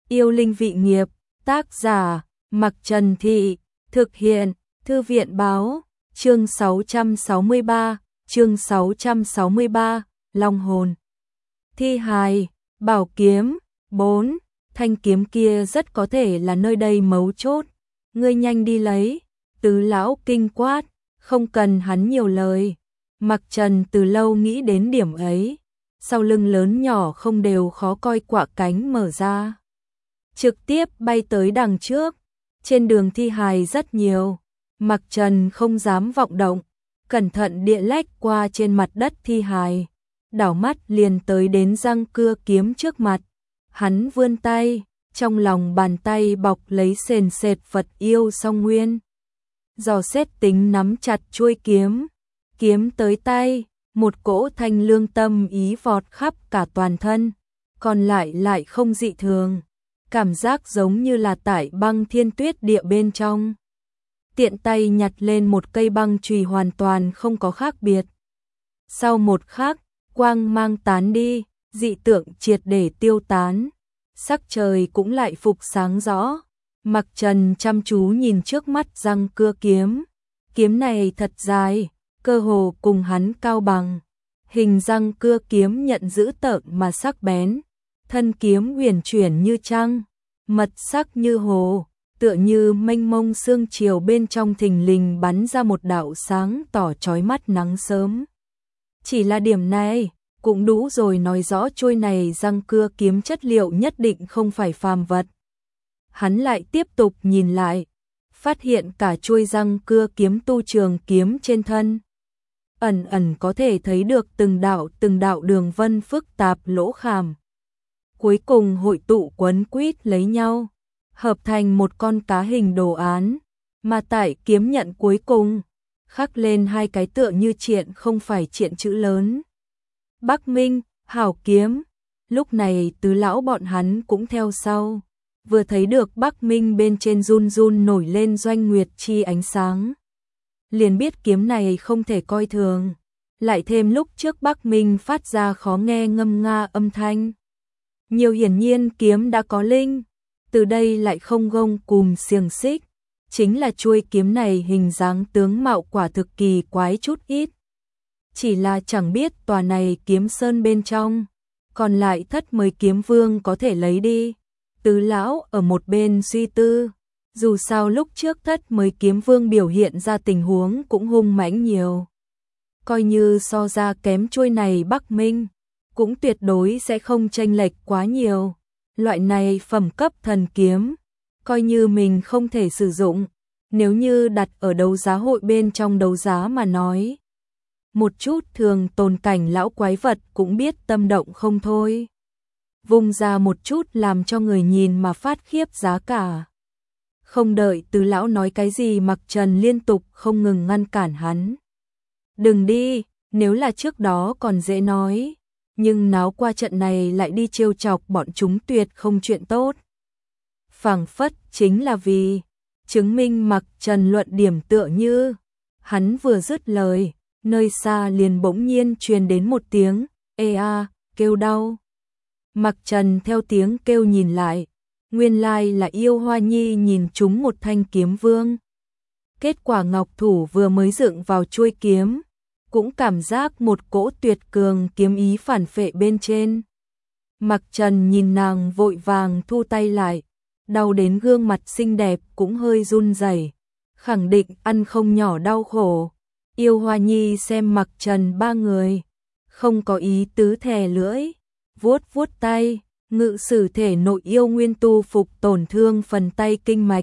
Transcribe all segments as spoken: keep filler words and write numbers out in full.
Yêu linh vị nghiệp, tác giả, Mặc Trần Thị, thực hiện, Thư viện báo, chương sáu trăm sáu mươi ba, chương sáu trăm sáu mươi ba, Long hồn. Thi hài, bảo kiếm, bốn, thanh kiếm kia rất có thể là nơi đây mấu chốt. Ngươi nhanh đi lấy, Tứ lão kinh quát, không cần hắn nhiều lời. Mặc Trần từ lâu nghĩ đến điểm ấy, sau lưng lớn nhỏ không đều khó coi quạ cánh mở ra. Trực tiếp bay tới đằng trước, trên đường thi hài rất nhiều, Mặc Trần không dám vọng động, cẩn thận địa lách qua trên mặt đất thi hài, đảo mắt liền tới đến răng cưa kiếm trước mặt. Hắn vươn tay, trong lòng bàn tay bọc lấy sền sệt vật yêu song nguyên. Dò xét tính nắm chặt chuôi kiếm, kiếm tới tay, một cỗ thanh lương tâm ý vọt khắp cả toàn thân, còn lại lại không dị thường, cảm giác giống như là tại băng thiên tuyết địa bên trong. Tiện tay nhặt lên một cây băng chùy hoàn toàn không có khác biệt. Sau một khắc, quang mang tán đi, dị tượng triệt để tiêu tán, sắc trời cũng lại phục sáng rõ. Mặc Trần chăm chú nhìn trước mắt răng cưa kiếm, kiếm này thật dài, cơ hồ cùng hắn cao bằng. Hình răng cưa kiếm nhận giữ tợn mà sắc bén, thân kiếm huyền chuyển như trăng, mật sắc như hồ, tựa như mênh mông sương chiều bên trong thình lình bắn ra một đạo sáng tỏ chói mắt nắng sớm. Chỉ là điểm này, cũng đủ rồi nói rõ trôi này răng cưa kiếm chất liệu nhất định không phải phàm vật. Hắn lại tiếp tục nhìn lại, phát hiện cả chuôi răng cưa kiếm tu trường kiếm trên thân. Ẩn ẩn có thể thấy được từng đạo từng đạo đường vân phức tạp lỗ khảm. Cuối cùng hội tụ quấn quýt lấy nhau, hợp thành một con cá hình đồ án, mà tại kiếm nhận cuối cùng, khắc lên hai cái tựa như triện không phải triện chữ lớn. Bắc Minh, hảo kiếm. Lúc này tứ lão bọn hắn cũng theo sau, vừa thấy được Bắc Minh bên trên run run nổi lên doanh nguyệt chi ánh sáng, liền biết kiếm này không thể coi thường. Lại thêm lúc trước Bắc Minh phát ra khó nghe ngâm nga âm thanh, nhiều hiển nhiên kiếm đã có linh, từ đây lại không gông cùm xiềng xích, chính là chuôi kiếm này hình dáng tướng mạo quả thực kỳ quái chút ít. Chỉ là chẳng biết tòa này kiếm sơn bên trong, còn lại thất mười kiếm vương có thể lấy đi. Tứ lão ở một bên suy tư, dù sao lúc trước thất mười kiếm vương biểu hiện ra tình huống cũng hung mãnh nhiều. Coi như so ra kém chuôi này Bắc Minh, cũng tuyệt đối sẽ không chênh lệch quá nhiều. Loại này phẩm cấp thần kiếm, coi như mình không thể sử dụng, nếu như đặt ở đấu giá hội bên trong đấu giá mà nói, một chút thường tồn cảnh lão quái vật cũng biết tâm động không thôi. Vung ra một chút làm cho người nhìn mà phát khiếp giá cả. Không đợi Tứ lão nói cái gì, Mặc Trần liên tục không ngừng ngăn cản hắn. Đừng đi, nếu là trước đó còn dễ nói, nhưng náo qua trận này lại đi trêu chọc bọn chúng tuyệt không chuyện tốt. Phảng phất chính là vì chứng minh Mặc Trần luận điểm tựa như, hắn vừa dứt lời, nơi xa liền bỗng nhiên truyền đến một tiếng ê a, kêu đau. Mặc Trần theo tiếng kêu nhìn lại, nguyên lai là Yêu Hoa Nhi nhìn trúng một thanh kiếm vương. Kết quả ngọc thủ vừa mới dựng vào chuôi kiếm, cũng cảm giác một cỗ tuyệt cường kiếm ý phản phệ bên trên. Mặc Trần nhìn nàng vội vàng thu tay lại, đau đến gương mặt xinh đẹp cũng hơi run rẩy, khẳng định ăn không nhỏ đau khổ. Yêu Hoa Nhi xem Mặc Trần ba người, không có ý tứ thè lưỡi, vuốt vuốt tay, ngự sử thể nội yêu nguyên tu phục tổn thương phần tay kinh mạch.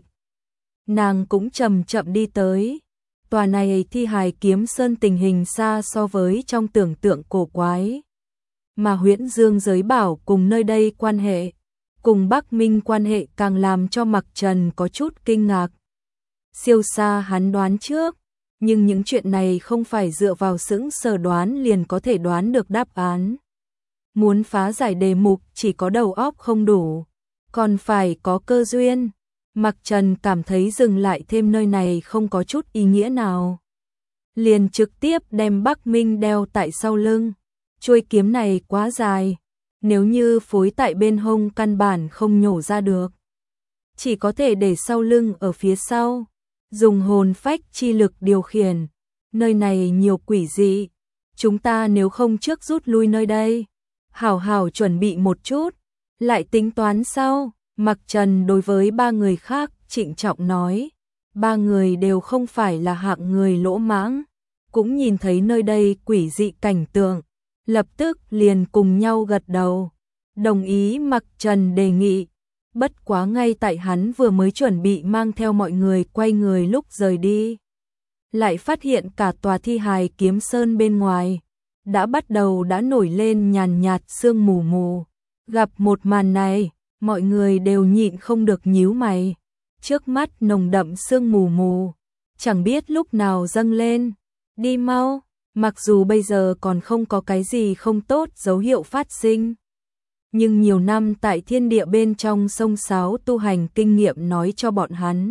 Nàng cũng chậm chậm đi tới. Tòa này thi hài kiếm sơn tình hình xa so với trong tưởng tượng cổ quái. Mà Huyễn Dương giới bảo cùng nơi đây quan hệ, cùng Bắc Minh quan hệ càng làm cho Mặc Trần có chút kinh ngạc. Siêu xa hắn đoán trước, nhưng những chuyện này không phải dựa vào sững sờ đoán liền có thể đoán được đáp án. Muốn phá giải đề mục chỉ có đầu óc không đủ, còn phải có cơ duyên. Mặc Trần cảm thấy dừng lại thêm nơi này không có chút ý nghĩa nào, liền trực tiếp đem Bắc Minh đeo tại sau lưng. Chuôi kiếm này quá dài, nếu như phối tại bên hông căn bản không nhổ ra được. Chỉ có thể để sau lưng ở phía sau, dùng hồn phách chi lực điều khiển. Nơi này nhiều quỷ dị, chúng ta nếu không trước rút lui nơi đây, hảo hảo chuẩn bị một chút, lại tính toán sau. Mặc Trần đối với ba người khác trịnh trọng nói, ba người đều không phải là hạng người lỗ mãng, cũng nhìn thấy nơi đây quỷ dị cảnh tượng, lập tức liền cùng nhau gật đầu, đồng ý Mặc Trần đề nghị. Bất quá ngay tại hắn vừa mới chuẩn bị mang theo mọi người quay người lúc rời đi, lại phát hiện cả tòa thi hài kiếm sơn bên ngoài đã bắt đầu đã nổi lên nhàn nhạt sương mù mù. Gặp một màn này, mọi người đều nhịn không được nhíu mày. Trước mắt nồng đậm sương mù mù, chẳng biết lúc nào dâng lên. Đi mau, mặc dù bây giờ còn không có cái gì không tốt dấu hiệu phát sinh, nhưng nhiều năm tại thiên địa bên trong sông sáo tu hành kinh nghiệm nói cho bọn hắn,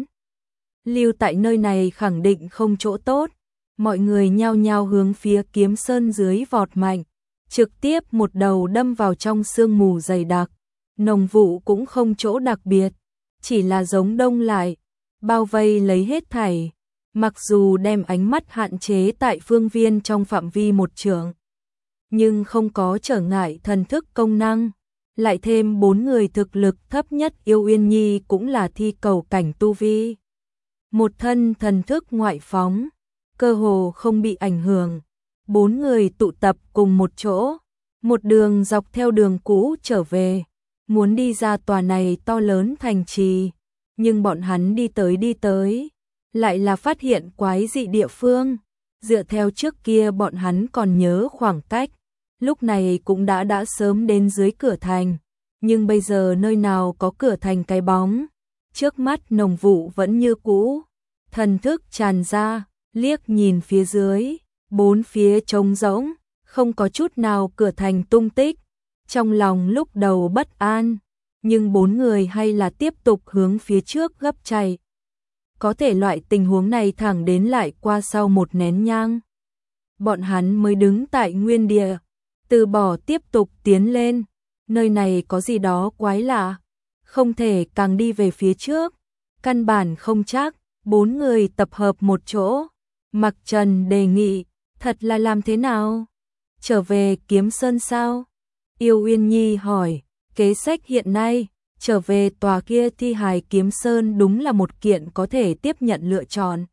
lưu tại nơi này khẳng định không chỗ tốt. Mọi người nhao nhao hướng phía kiếm sơn dưới vọt mạnh, trực tiếp một đầu đâm vào trong sương mù dày đặc. Nồng vụ cũng không chỗ đặc biệt, chỉ là giống đông lại, bao vây lấy hết thảy. Mặc dù đem ánh mắt hạn chế tại phương viên trong phạm vi một trượng, nhưng không có trở ngại thần thức công năng. Lại thêm bốn người thực lực thấp nhất Yêu Uyên Nhi cũng là thi cầu cảnh tu vi. Một thân thần thức ngoại phóng, cơ hồ không bị ảnh hưởng. Bốn người tụ tập cùng một chỗ, một đường dọc theo đường cũ trở về, muốn đi ra tòa này to lớn thành trì. Nhưng bọn hắn đi tới đi tới, lại là phát hiện quái dị địa phương. Dựa theo trước kia bọn hắn còn nhớ khoảng cách, lúc này cũng đã đã sớm đến dưới cửa thành, nhưng bây giờ nơi nào có cửa thành cái bóng. Trước mắt nồng vụ vẫn như cũ, thần thức tràn ra, liếc nhìn phía dưới, bốn phía trống rỗng, không có chút nào cửa thành tung tích. Trong lòng lúc đầu bất an, nhưng bốn người hay là tiếp tục hướng phía trước gấp chạy. Có thể loại tình huống này thẳng đến lại qua sau một nén nhang, bọn hắn mới đứng tại nguyên địa, từ bỏ tiếp tục tiến lên. Nơi này có gì đó quái lạ, không thể càng đi về phía trước, căn bản không chắc. Bốn người tập hợp một chỗ, Mặc Trần đề nghị, thật là làm thế nào? Trở về kiếm sơn sao? Yêu Uyên Nhi hỏi, kế sách hiện nay, trở về tòa kia thi hài kiếm sơn đúng là một kiện có thể tiếp nhận lựa chọn.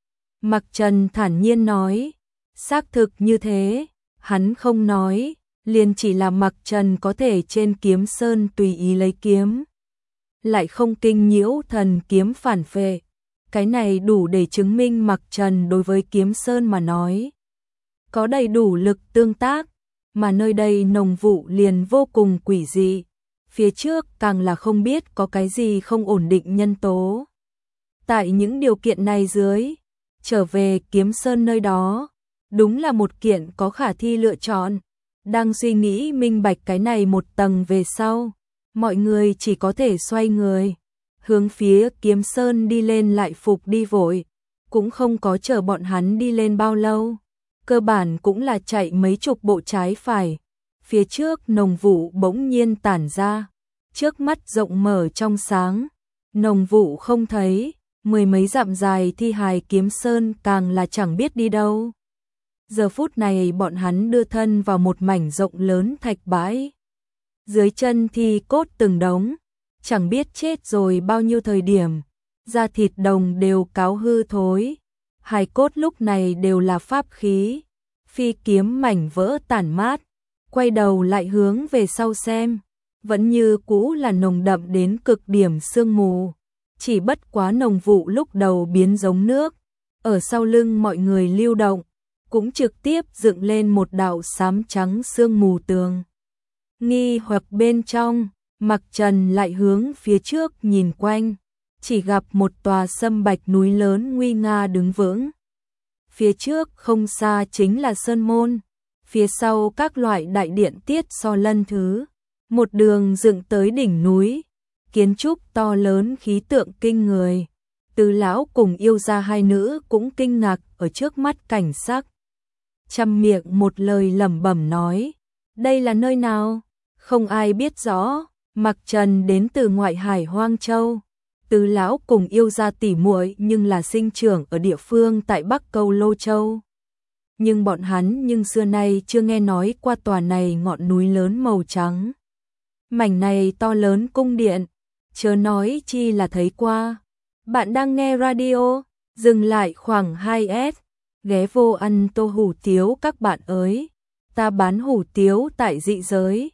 Mặc Trần thản nhiên nói, xác thực như thế. Hắn không nói, liền chỉ là Mặc Trần có thể trên kiếm sơn tùy ý lấy kiếm, lại không kinh nhiễu thần kiếm phản phệ. Cái này đủ để chứng minh Mặc Trần đối với kiếm sơn mà nói có đầy đủ lực tương tác. Mà nơi đây nồng vụ liền vô cùng quỷ dị, phía trước càng là không biết có cái gì không ổn định nhân tố. Tại những điều kiện này dưới, trở về kiếm sơn nơi đó đúng là một kiện có khả thi lựa chọn. Đang suy nghĩ minh bạch cái này một tầng về sau, mọi người chỉ có thể xoay người, hướng phía kiếm sơn đi lên. Lại phục đi vội, cũng không có chờ bọn hắn đi lên bao lâu, cơ bản cũng là chạy mấy chục bộ trái phải. Phía trước nồng vụ bỗng nhiên tản ra, trước mắt rộng mở trong sáng, nồng vụ không thấy, mười mấy dặm dài thi hài kiếm sơn càng là chẳng biết đi đâu. Giờ phút này bọn hắn đưa thân vào một mảnh rộng lớn thạch bãi, dưới chân thi cốt từng đống, chẳng biết chết rồi bao nhiêu thời điểm, da thịt đồng đều cáo hư thối. Hài cốt lúc này đều là pháp khí, phi kiếm mảnh vỡ tản mát. Quay đầu lại hướng về sau xem, vẫn như cũ là nồng đậm đến cực điểm sương mù, chỉ bất quá nồng vụ lúc đầu biến giống nước, ở sau lưng mọi người lưu động, cũng trực tiếp dựng lên một đạo xám trắng sương mù tường. Nghi hoặc bên trong, Mặc Trần lại hướng phía trước nhìn quanh, chỉ gặp một tòa sâm bạch núi lớn nguy nga đứng vững. Phía trước không xa chính là sơn môn, phía sau các loại đại điện tiết so lân thứ, một đường dựng tới đỉnh núi, kiến trúc to lớn khí tượng kinh người. Từ lão cùng yêu gia hai nữ cũng kinh ngạc ở trước mắt cảnh sắc, trăm miệng một lời lẩm bẩm nói, đây là nơi nào? Không ai biết rõ, Mặc Trần đến từ ngoại hải Hoang Châu. Tứ lão cùng yêu gia tỉ muội nhưng là sinh trưởng ở địa phương tại Bắc Câu Lô Châu. Nhưng bọn hắn nhưng xưa nay chưa nghe nói qua tòa này ngọn núi lớn màu trắng. Mảnh này to lớn cung điện, chớ nói chi là thấy qua. Bạn đang nghe radio, dừng lại khoảng hai S, ghé vô ăn tô hủ tiếu các bạn ơi. Ta bán hủ tiếu tại dị giới.